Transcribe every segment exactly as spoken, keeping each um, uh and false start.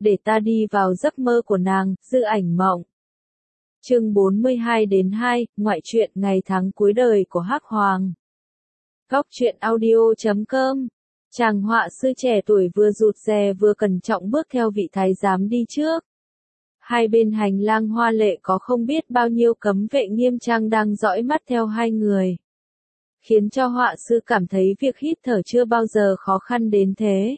để ta đi vào giấc mơ của nàng, dư ảnh mộng. Chương bốn mươi hai đến hai, ngoại truyện ngày tháng cuối đời của Hắc Hoàng. Góc truyện audio chấm com. Chàng họa sư trẻ tuổi vừa rụt rè vừa cẩn trọng bước theo vị thái giám đi trước. Hai bên hành lang hoa lệ có không biết bao nhiêu cấm vệ nghiêm trang đang dõi mắt theo hai người, khiến cho họa sư cảm thấy việc hít thở chưa bao giờ khó khăn đến thế.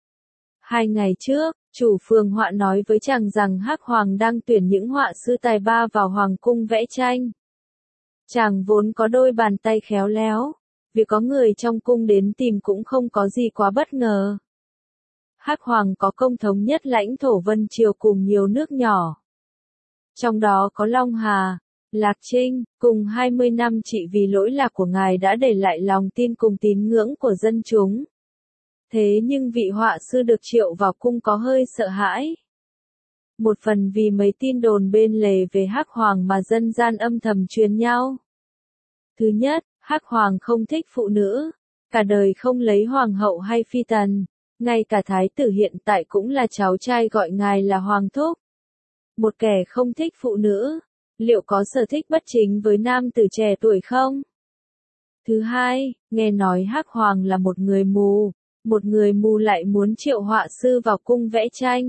Hai ngày trước, chủ phường họa nói với chàng rằng Hắc Hoàng đang tuyển những họa sư tài ba vào hoàng cung vẽ tranh. Chàng vốn có đôi bàn tay khéo léo, việc có người trong cung đến tìm cũng không có gì quá bất ngờ. Hắc Hoàng có công thống nhất lãnh thổ Vân Triều cùng nhiều nước nhỏ. Trong đó có Long Hà, Lạc Trinh, cùng hai mươi năm trị vì lỗi lạc của ngài đã để lại lòng tin cùng tín ngưỡng của dân chúng. Thế nhưng vị họa sư được triệu vào cung có hơi sợ hãi. Một phần vì mấy tin đồn bên lề về Hắc Hoàng mà dân gian âm thầm truyền nhau. Thứ nhất, Hắc Hoàng không thích phụ nữ, cả đời không lấy hoàng hậu hay phi tần, ngay cả thái tử hiện tại cũng là cháu trai gọi ngài là hoàng thúc. Một kẻ không thích phụ nữ, liệu có sở thích bất chính với nam tử trẻ tuổi không? Thứ hai, nghe nói Hắc Hoàng là một người mù, một người mù lại muốn triệu họa sư vào cung vẽ tranh.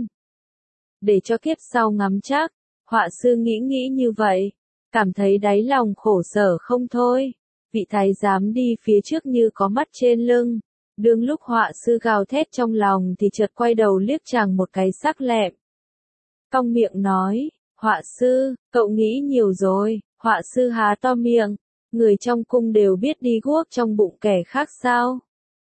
Để cho kiếp sau ngắm chắc, họa sư nghĩ nghĩ như vậy, cảm thấy đáy lòng khổ sở không thôi. Vị thái giám đi phía trước như có mắt trên lưng, đương lúc họa sư gào thét trong lòng thì chợt quay đầu liếc chàng một cái sắc lẹm. Cong miệng nói, họa sư, cậu nghĩ nhiều rồi. Họa sư há to miệng, người trong cung đều biết đi guốc trong bụng kẻ khác sao.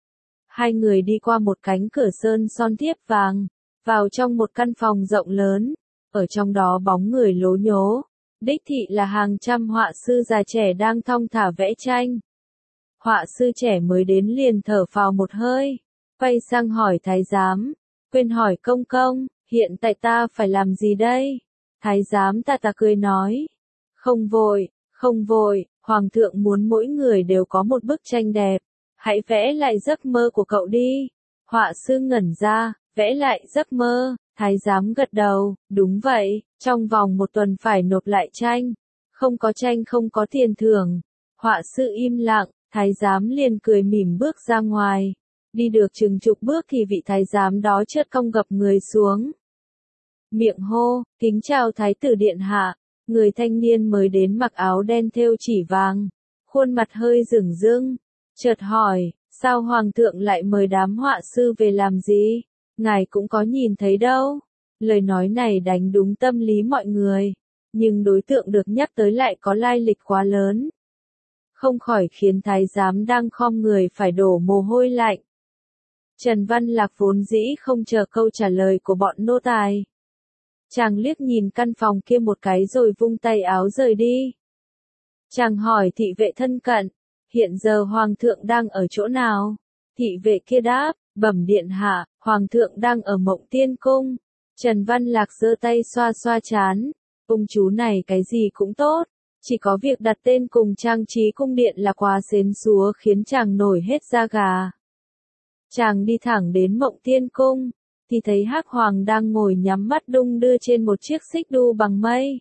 Hai người đi qua một cánh cửa sơn son thiếp vàng, vào trong một căn phòng rộng lớn, ở trong đó bóng người lố nhố. Đích thị là hàng trăm họa sư già trẻ đang thong thả vẽ tranh. Họa sư trẻ mới đến liền thở phào một hơi, quay sang hỏi thái giám, quên hỏi công công, hiện tại ta phải làm gì đây? Thái giám tà tà cười nói, không vội, không vội, hoàng thượng muốn mỗi người đều có một bức tranh đẹp, hãy vẽ lại giấc mơ của cậu đi. Họa sư ngẩn ra, vẽ lại giấc mơ. Thái giám gật đầu, đúng vậy, trong vòng một tuần phải nộp lại tranh, không có tranh không có tiền thưởng. Họa sư im lặng, thái giám liền cười mỉm bước ra ngoài. Đi được chừng chục bước thì vị thái giám đó chợt cong gập người xuống. Miệng hô, kính chào thái tử điện hạ. Người thanh niên mới đến mặc áo đen thêu chỉ vàng, khuôn mặt hơi rửng rưng, chợt hỏi, sao hoàng thượng lại mời đám họa sư về làm gì? Ngài cũng có nhìn thấy đâu. Lời nói này đánh đúng tâm lý mọi người, nhưng đối tượng được nhắc tới lại có lai lịch quá lớn, không khỏi khiến thái giám đang khom người phải đổ mồ hôi lạnh. Trần Văn Lạc vốn dĩ không chờ câu trả lời của bọn nô tài. Chàng liếc nhìn căn phòng kia một cái rồi vung tay áo rời đi. Chàng hỏi thị vệ thân cận, hiện giờ hoàng thượng đang ở chỗ nào? Thị vệ kia đáp, bẩm điện hạ, hoàng thượng đang ở Mộng Tiên cung. Trần Văn Lạc giơ tay xoa xoa trán, ông chú này cái gì cũng tốt, chỉ có việc đặt tên cùng trang trí cung điện là quá xến xúa khiến chàng nổi hết da gà. Chàng đi thẳng đến Mộng Tiên cung, thì thấy Hắc Hoàng đang ngồi nhắm mắt đung đưa trên một chiếc xích đu bằng mây.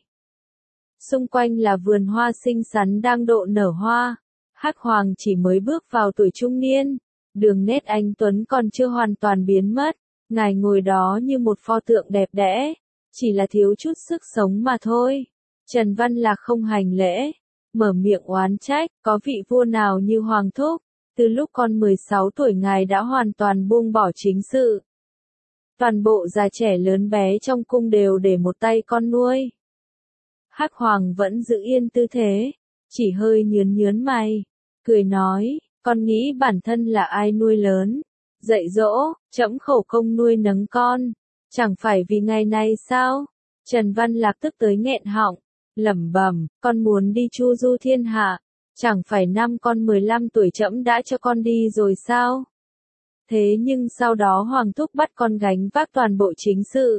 Xung quanh là vườn hoa xinh xắn đang độ nở hoa. Hắc Hoàng chỉ mới bước vào tuổi trung niên, đường nét anh tuấn còn chưa hoàn toàn biến mất, ngài ngồi đó như một pho tượng đẹp đẽ, chỉ là thiếu chút sức sống mà thôi. Trần Văn Lạc không hành lễ, mở miệng oán trách, có vị vua nào như hoàng thúc, từ lúc con mười sáu tuổi ngài đã hoàn toàn buông bỏ chính sự. Toàn bộ già trẻ lớn bé trong cung đều để một tay con nuôi. Hắc Hoàng vẫn giữ yên tư thế, chỉ hơi nhướn nhướn mày, cười nói, con nghĩ bản thân là ai nuôi lớn, dạy dỗ, trẫm khổ công nuôi nấng con, chẳng phải vì ngày này sao? Trần Văn Lạc tức tới nghẹn họng, lẩm bẩm, con muốn đi chu du thiên hạ, chẳng phải năm con mười lăm tuổi trẫm đã cho con đi rồi sao? Thế nhưng sau đó hoàng thúc bắt con gánh vác toàn bộ chính sự.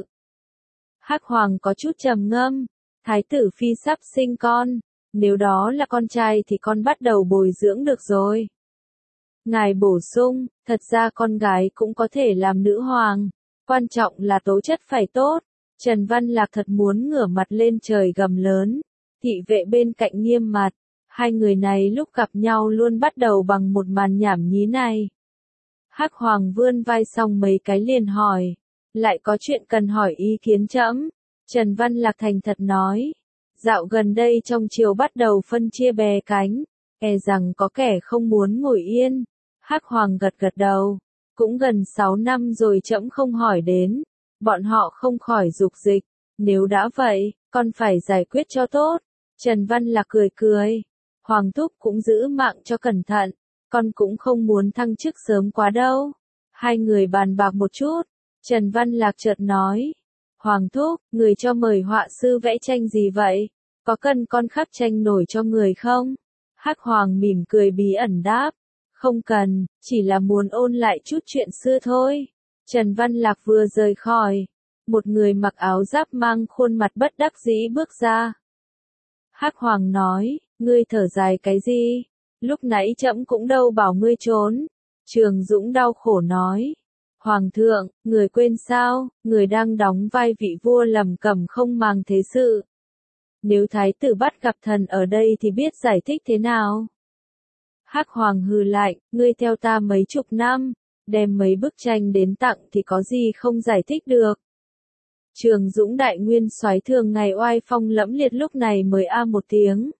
Hắc Hoàng có chút trầm ngâm, thái tử phi sắp sinh con, nếu đó là con trai thì con bắt đầu bồi dưỡng được rồi. Ngài bổ sung, thật ra con gái cũng có thể làm nữ hoàng, Quan trọng là tố chất phải tốt. Trần Văn Lạc thật muốn ngửa mặt lên trời gầm lớn. Thị vệ bên cạnh nghiêm mặt. Hai người này lúc gặp nhau luôn bắt đầu bằng một màn nhảm nhí này. Hắc Hoàng vươn vai xong mấy cái liền hỏi. Lại có chuyện cần hỏi ý kiến trẫm. Trần Văn Lạc thành thật nói. Dạo gần đây trong triều bắt đầu phân chia bè cánh. E rằng có kẻ không muốn ngồi yên. Hắc Hoàng gật gật đầu. Cũng gần sáu năm rồi trẫm không hỏi đến. Bọn họ không khỏi dục dịch. Nếu đã vậy, con phải giải quyết cho tốt. Trần Văn Lạc cười cười. Hoàng thúc cũng giữ mạng cho cẩn thận. Con cũng không muốn thăng chức sớm quá đâu. Hai người bàn bạc một chút. Trần Văn Lạc chợt nói. Hoàng thúc, người cho mời họa sư vẽ tranh gì vậy? Có cần con khắc tranh nổi cho người không? Hắc Hoàng mỉm cười bí ẩn đáp. Không cần, chỉ là muốn ôn lại chút chuyện xưa thôi. Trần Văn Lạc vừa rời khỏi. Một người mặc áo giáp mang khuôn mặt bất đắc dĩ bước ra. Hắc Hoàng nói, ngươi thở dài cái gì? Lúc nãy trẫm cũng đâu bảo ngươi trốn. Trường Dũng đau khổ nói. Hoàng thượng, người quên sao, người đang đóng vai vị vua lầm cầm không màng thế sự. Nếu thái tử bắt gặp thần ở đây thì biết giải thích thế nào? Hắc Hoàng hừ lạnh, ngươi theo ta mấy chục năm, đem mấy bức tranh đến tặng thì có gì không giải thích được. Trường Dũng đại nguyên soái thường ngày oai phong lẫm liệt lúc này mới a một tiếng.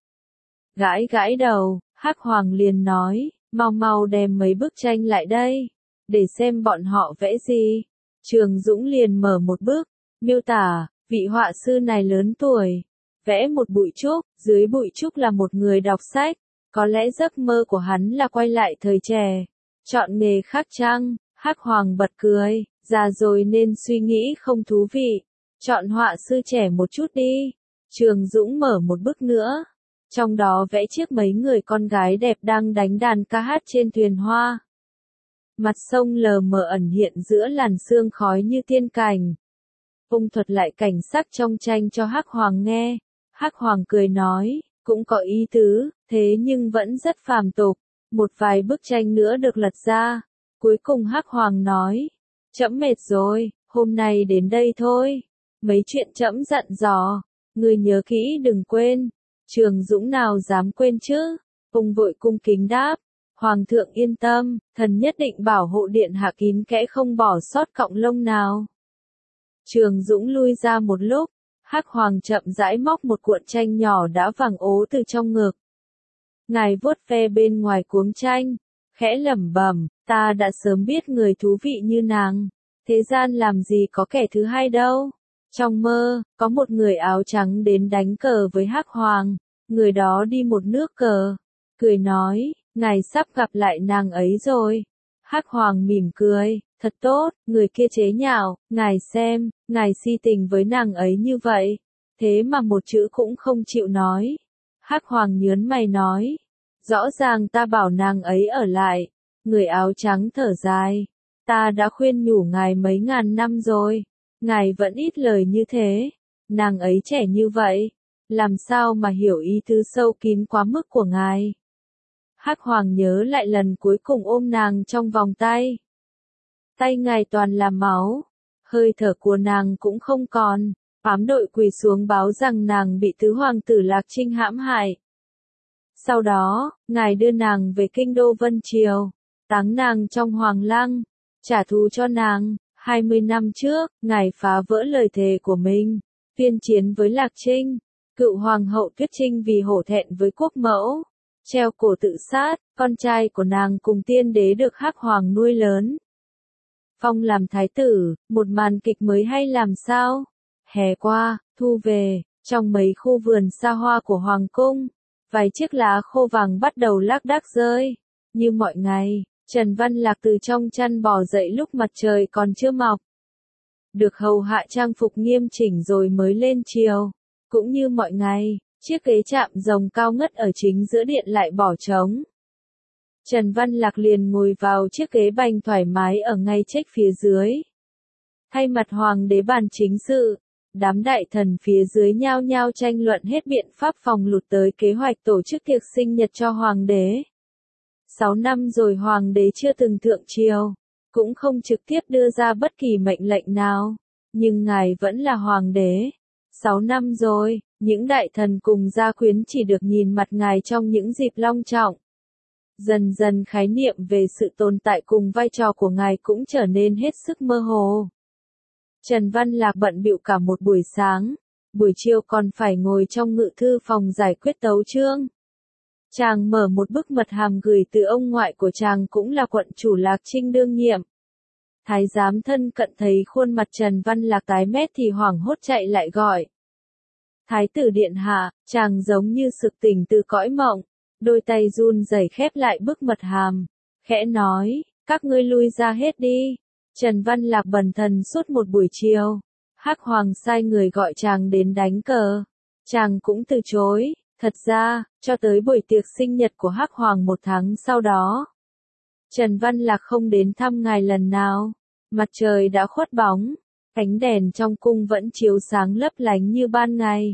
Gãi gãi đầu, Hắc Hoàng liền nói, mau mau đem mấy bức tranh lại đây, để xem bọn họ vẽ gì. Trường Dũng liền mở một bức, miêu tả, vị họa sư này lớn tuổi, vẽ một bụi trúc, dưới bụi trúc là một người đọc sách, có lẽ giấc mơ của hắn là quay lại thời trẻ, chọn nghề khác chăng? Hắc Hoàng bật cười, già rồi nên suy nghĩ không thú vị, chọn họa sư trẻ một chút đi. Trường Dũng mở một bức nữa, trong đó vẽ chiếc mấy người con gái đẹp đang đánh đàn ca hát trên thuyền hoa. Mặt sông lờ mờ ẩn hiện giữa làn sương khói như tiên cảnh. Ông thuật lại cảnh sắc trong tranh cho Hắc Hoàng nghe. Hắc Hoàng cười nói, cũng có ý tứ, thế nhưng vẫn rất phàm tục. Một vài bức tranh nữa được lật ra. Cuối cùng Hắc Hoàng nói, trẫm mệt rồi, hôm nay đến đây thôi. Mấy chuyện trẫm dặn dò, người nhớ kỹ đừng quên. Trường Dũng nào dám quên chứ? Ông vội cung kính đáp. Hoàng thượng yên tâm, thần nhất định bảo hộ điện hạ kín kẽ không bỏ sót cọng lông nào. Trường Dũng lui ra một lúc, Hắc Hoàng chậm rãi móc một cuộn tranh nhỏ đã vàng ố từ trong ngực. Ngài vuốt ve bên ngoài cuống tranh, khẽ lẩm bẩm, ta đã sớm biết người thú vị như nàng, thế gian làm gì có kẻ thứ hai đâu. Trong mơ, có một người áo trắng đến đánh cờ với Hắc Hoàng, người đó đi một nước cờ, cười nói, ngài sắp gặp lại nàng ấy rồi. Hắc Hoàng mỉm cười, thật tốt, người kia chế nhạo, ngài xem, ngài si tình với nàng ấy như vậy, thế mà một chữ cũng không chịu nói. Hắc Hoàng nhớn mày nói, rõ ràng ta bảo nàng ấy ở lại. Người áo trắng thở dài, ta đã khuyên nhủ ngài mấy ngàn năm rồi, ngài vẫn ít lời như thế. Nàng ấy trẻ như vậy, làm sao mà hiểu ý tứ sâu kín quá mức của ngài. Hắc Hoàng nhớ lại lần cuối cùng ôm nàng trong vòng tay. Tay ngài toàn là máu, hơi thở của nàng cũng không còn, ám đội quỳ xuống báo rằng nàng bị tứ hoàng tử Lạc Trinh hãm hại. Sau đó, ngài đưa nàng về kinh đô Vân Triều, táng nàng trong hoàng lăng, trả thù cho nàng. hai mươi năm trước, ngài phá vỡ lời thề của mình, tuyên chiến với Lạc Trinh, cựu hoàng hậu Tuyết Trinh vì hổ thẹn với quốc mẫu, treo cổ tự sát, con trai của nàng cùng tiên đế được Hắc Hoàng nuôi lớn. Phong làm thái tử, một màn kịch mới hay làm sao? Hè qua, thu về, trong mấy khu vườn xa hoa của hoàng cung, vài chiếc lá khô vàng bắt đầu lác đác rơi. Như mọi ngày, Trần Văn Lạc từ trong chăn bò dậy lúc mặt trời còn chưa mọc. Được hầu hạ trang phục nghiêm chỉnh rồi mới lên triều. Cũng như mọi ngày, chiếc ghế chạm rồng cao ngất ở chính giữa điện lại bỏ trống. Trần Văn Lạc liền ngồi vào chiếc ghế bành thoải mái ở ngay trách phía dưới. Thay mặt hoàng đế bàn chính sự, đám đại thần phía dưới nhao nhao tranh luận hết biện pháp phòng lụt tới kế hoạch tổ chức tiệc sinh nhật cho hoàng đế. Sáu năm rồi hoàng đế chưa từng thượng triều, cũng không trực tiếp đưa ra bất kỳ mệnh lệnh nào. Nhưng ngài vẫn là hoàng đế. Sáu năm rồi, những đại thần cùng gia quyến chỉ được nhìn mặt ngài trong những dịp long trọng. Dần dần khái niệm về sự tồn tại cùng vai trò của ngài cũng trở nên hết sức mơ hồ. Trần Văn Lạc bận bịu cả một buổi sáng, buổi chiều còn phải ngồi trong ngự thư phòng giải quyết tấu chương. Chàng mở một bức mật hàm gửi từ ông ngoại của chàng cũng là quận chủ Lạc Trinh đương nhiệm. Thái giám thân cận thấy khuôn mặt Trần Văn Lạc tái mét thì hoảng hốt chạy lại gọi. Thái tử điện hạ, chàng giống như sực tỉnh từ cõi mộng, đôi tay run rẩy khép lại bức mật hàm, khẽ nói, các ngươi lui ra hết đi. Trần Văn Lạc bần thần suốt một buổi chiều, Hắc Hoàng sai người gọi chàng đến đánh cờ, chàng cũng từ chối. Thật ra, cho tới buổi tiệc sinh nhật của Hắc Hoàng một tháng sau đó, Trần Văn Lạc không đến thăm ngài lần nào. Mặt trời đã khuất bóng, ánh đèn trong cung vẫn chiếu sáng lấp lánh như ban ngày.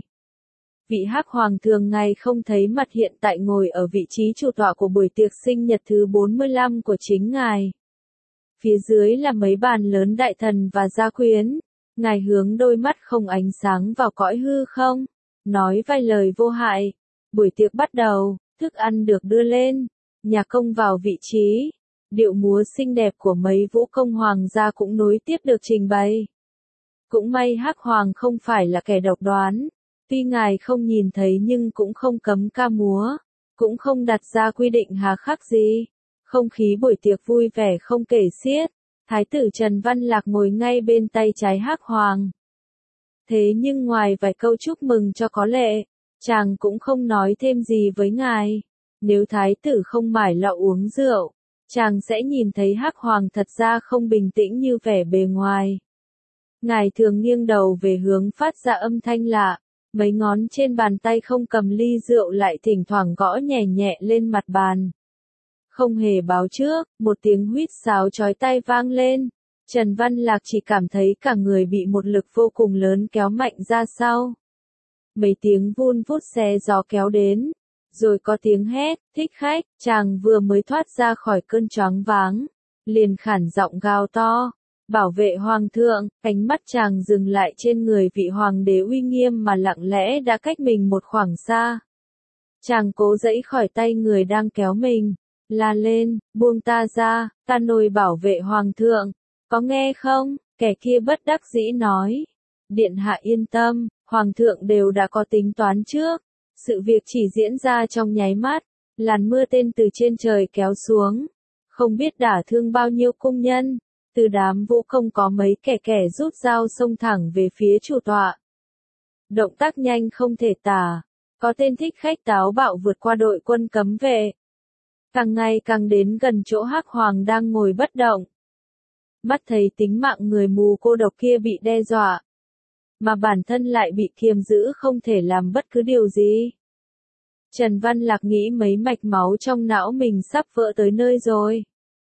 Vị Hắc Hoàng thường ngày không thấy mặt hiện tại ngồi ở vị trí chủ tọa của buổi tiệc sinh nhật thứ bốn mươi lăm của chính ngài. Phía dưới là mấy bàn lớn đại thần và gia quyến. Ngài hướng đôi mắt không ánh sáng vào cõi hư không, nói vài lời vô hại. Buổi tiệc bắt đầu, thức ăn được đưa lên, nhà công vào vị trí. Điệu múa xinh đẹp của mấy vũ công hoàng gia cũng nối tiếp được trình bày. Cũng may Hắc Hoàng không phải là kẻ độc đoán. Tuy ngài không nhìn thấy nhưng cũng không cấm ca múa, cũng không đặt ra quy định hà khắc gì. Không khí buổi tiệc vui vẻ không kể xiết. Thái tử Trần Văn Lạc ngồi ngay bên tay trái Hắc Hoàng. Thế nhưng ngoài vài câu chúc mừng cho có lệ, chàng cũng không nói thêm gì với ngài. Nếu thái tử không mải lọ uống rượu, chàng sẽ nhìn thấy Hắc Hoàng thật ra không bình tĩnh như vẻ bề ngoài. Ngài thường nghiêng đầu về hướng phát ra âm thanh lạ, mấy ngón trên bàn tay không cầm ly rượu lại thỉnh thoảng gõ nhẹ nhẹ lên mặt bàn. Không hề báo trước, một tiếng huýt sáo chói tai vang lên. Trần Văn Lạc chỉ cảm thấy cả người bị một lực vô cùng lớn kéo mạnh ra sau. Mấy tiếng vun vút xé gió kéo đến. Rồi có tiếng hét, thích khách, chàng vừa mới thoát ra khỏi cơn choáng váng. Liền khản giọng gào to. Bảo vệ hoàng thượng, ánh mắt chàng dừng lại trên người vị hoàng đế uy nghiêm mà lặng lẽ đã cách mình một khoảng xa. Chàng cố giãy khỏi tay người đang kéo mình. La lên, buông ta ra, ta nồi bảo vệ hoàng thượng. Có nghe không? Kẻ kia bất đắc dĩ nói. Điện hạ yên tâm, hoàng thượng đều đã có tính toán trước. Sự việc chỉ diễn ra trong nháy mắt. Làn mưa tên từ trên trời kéo xuống. Không biết đả thương bao nhiêu cung nhân. Từ đám vũ công có mấy kẻ kẻ rút dao xông thẳng về phía chủ tọa. Động tác nhanh không thể tả. Có tên thích khách táo bạo vượt qua đội quân cấm vệ. Càng ngày càng đến gần chỗ Hắc Hoàng đang ngồi bất động. Mắt thấy tính mạng người mù cô độc kia bị đe dọa. Mà bản thân lại bị kiềm giữ không thể làm bất cứ điều gì. Trần Văn Lạc nghĩ mấy mạch máu trong não mình sắp vỡ tới nơi rồi.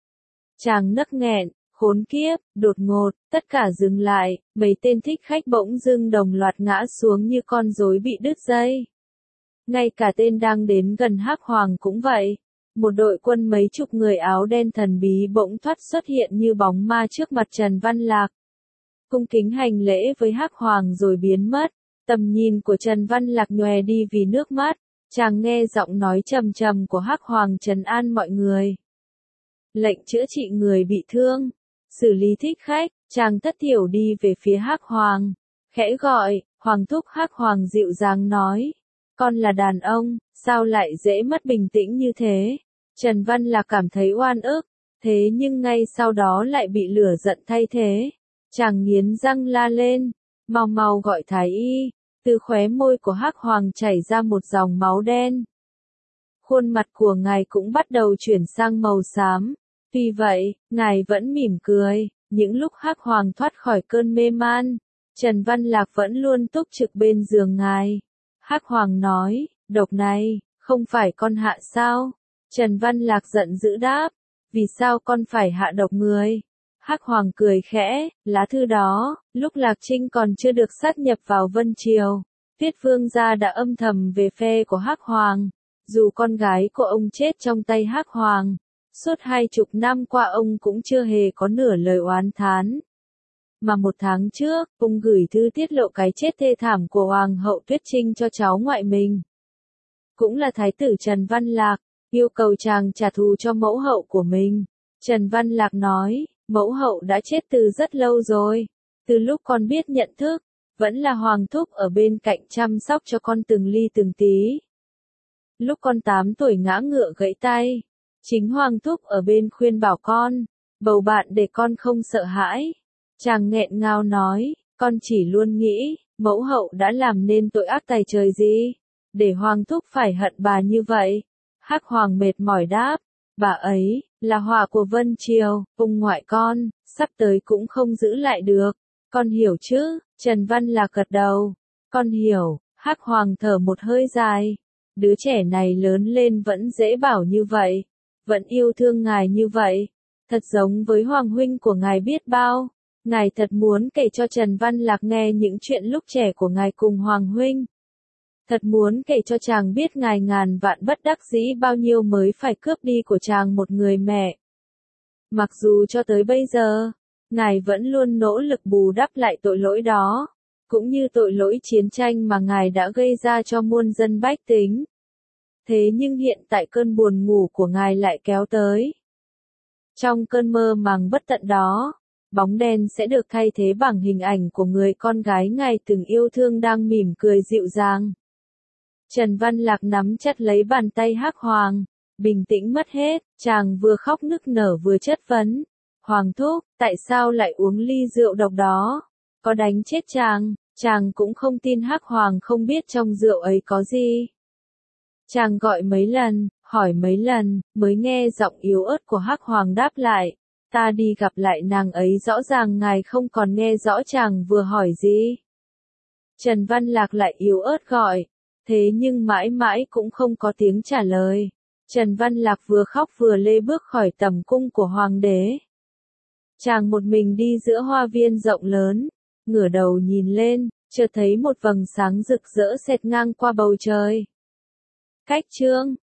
Chàng nấc nghẹn, khốn kiếp, đột ngột, tất cả dừng lại, mấy tên thích khách bỗng dưng đồng loạt ngã xuống như con rối bị đứt dây. Ngay cả tên đang đến gần Hắc Hoàng cũng vậy. Một đội quân mấy chục người áo đen thần bí bỗng thoát xuất hiện như bóng ma trước mặt Trần Văn Lạc. Cung kính hành lễ với Hắc Hoàng rồi biến mất. Tầm nhìn của Trần Văn Lạc nhòe đi vì nước mắt. Chàng nghe giọng nói trầm trầm của Hắc Hoàng trấn an mọi người. Lệnh chữa trị người bị thương. Xử lý thích khách. Chàng thất thiểu đi về phía Hắc Hoàng. Khẽ gọi, Hoàng thúc. Hắc Hoàng dịu dàng nói. Con là đàn ông, sao lại dễ mất bình tĩnh như thế? Trần Văn Lạc cảm thấy oan ức, thế nhưng ngay sau đó lại bị lửa giận thay thế. Chàng nghiến răng la lên, mau mau gọi thái y. Từ khóe môi của Hắc Hoàng chảy ra một dòng máu đen. Khuôn mặt của ngài cũng bắt đầu chuyển sang màu xám. Tuy vậy, ngài vẫn mỉm cười. Những lúc Hắc Hoàng thoát khỏi cơn mê man, Trần Văn Lạc vẫn luôn túc trực bên giường ngài. Hắc Hoàng nói, độc này, không phải con hạ sao? Trần Văn Lạc giận dữ đáp, vì sao con phải hạ độc người? Hắc Hoàng cười khẽ, lá thư đó, lúc Lạc Trinh còn chưa được sát nhập vào Vân Triều, Tuyết Vương gia đã âm thầm về phe của Hắc Hoàng. Dù con gái của ông chết trong tay Hắc Hoàng, Suốt hai chục năm qua ông cũng chưa hề có nửa lời oán thán. Mà một tháng trước, ông gửi thư tiết lộ cái chết thê thảm của Hoàng hậu Tuyết Trinh cho cháu ngoại mình. Cũng là Thái tử Trần Văn Lạc, yêu cầu chàng trả thù cho mẫu hậu của mình. Trần Văn Lạc nói, mẫu hậu đã chết từ rất lâu rồi. Từ lúc con biết nhận thức, vẫn là Hoàng thúc ở bên cạnh chăm sóc cho con từng ly từng tí. Lúc con tám tuổi ngã ngựa gãy tay, chính Hoàng thúc ở bên khuyên bảo con, bầu bạn để con không sợ hãi. Chàng nghẹn ngào nói, con chỉ luôn nghĩ, mẫu hậu đã làm nên tội ác tày trời gì, để Hoàng thúc phải hận bà như vậy. Hắc Hoàng mệt mỏi đáp, bà ấy, là họa của Vân Triều, ông ngoại con, sắp tới cũng không giữ lại được. Con hiểu chứ? Trần Văn Lạc gật đầu. Con hiểu. Hắc Hoàng thở một hơi dài. Đứa trẻ này lớn lên vẫn dễ bảo như vậy, vẫn yêu thương ngài như vậy, thật giống với Hoàng huynh của ngài biết bao. Ngài thật muốn kể cho Trần Văn Lạc nghe những chuyện lúc trẻ của ngài cùng Hoàng huynh. Thật muốn kể cho chàng biết ngài ngàn vạn bất đắc dĩ bao nhiêu mới phải cướp đi của chàng một người mẹ. Mặc dù cho tới bây giờ, ngài vẫn luôn nỗ lực bù đắp lại tội lỗi đó, cũng như tội lỗi chiến tranh mà ngài đã gây ra cho muôn dân bách tính. Thế nhưng hiện tại cơn buồn ngủ của ngài lại kéo tới. Trong cơn mơ màng bất tận đó, bóng đen sẽ được thay thế bằng hình ảnh của người con gái ngài từng yêu thương đang mỉm cười dịu dàng. Trần Văn Lạc nắm chặt lấy bàn tay Hắc Hoàng, bình tĩnh mất hết, chàng vừa khóc nức nở vừa chất vấn. Hoàng thúc, tại sao lại uống ly rượu độc đó? Có đánh chết chàng? Chàng cũng không tin Hắc Hoàng không biết trong rượu ấy có gì. Chàng gọi mấy lần, hỏi mấy lần, mới nghe giọng yếu ớt của Hắc Hoàng đáp lại. Ta đi gặp lại nàng ấy, rõ ràng ngài không còn nghe rõ chàng vừa hỏi gì. Trần Văn Lạc lại yếu ớt gọi, thế nhưng mãi mãi cũng không có tiếng trả lời. Trần Văn Lạc vừa khóc vừa lê bước khỏi tầm cung của Hoàng đế. Chàng một mình đi giữa hoa viên rộng lớn, ngửa đầu nhìn lên, chợt thấy một vầng sáng rực rỡ xẹt ngang qua bầu trời. Cách chương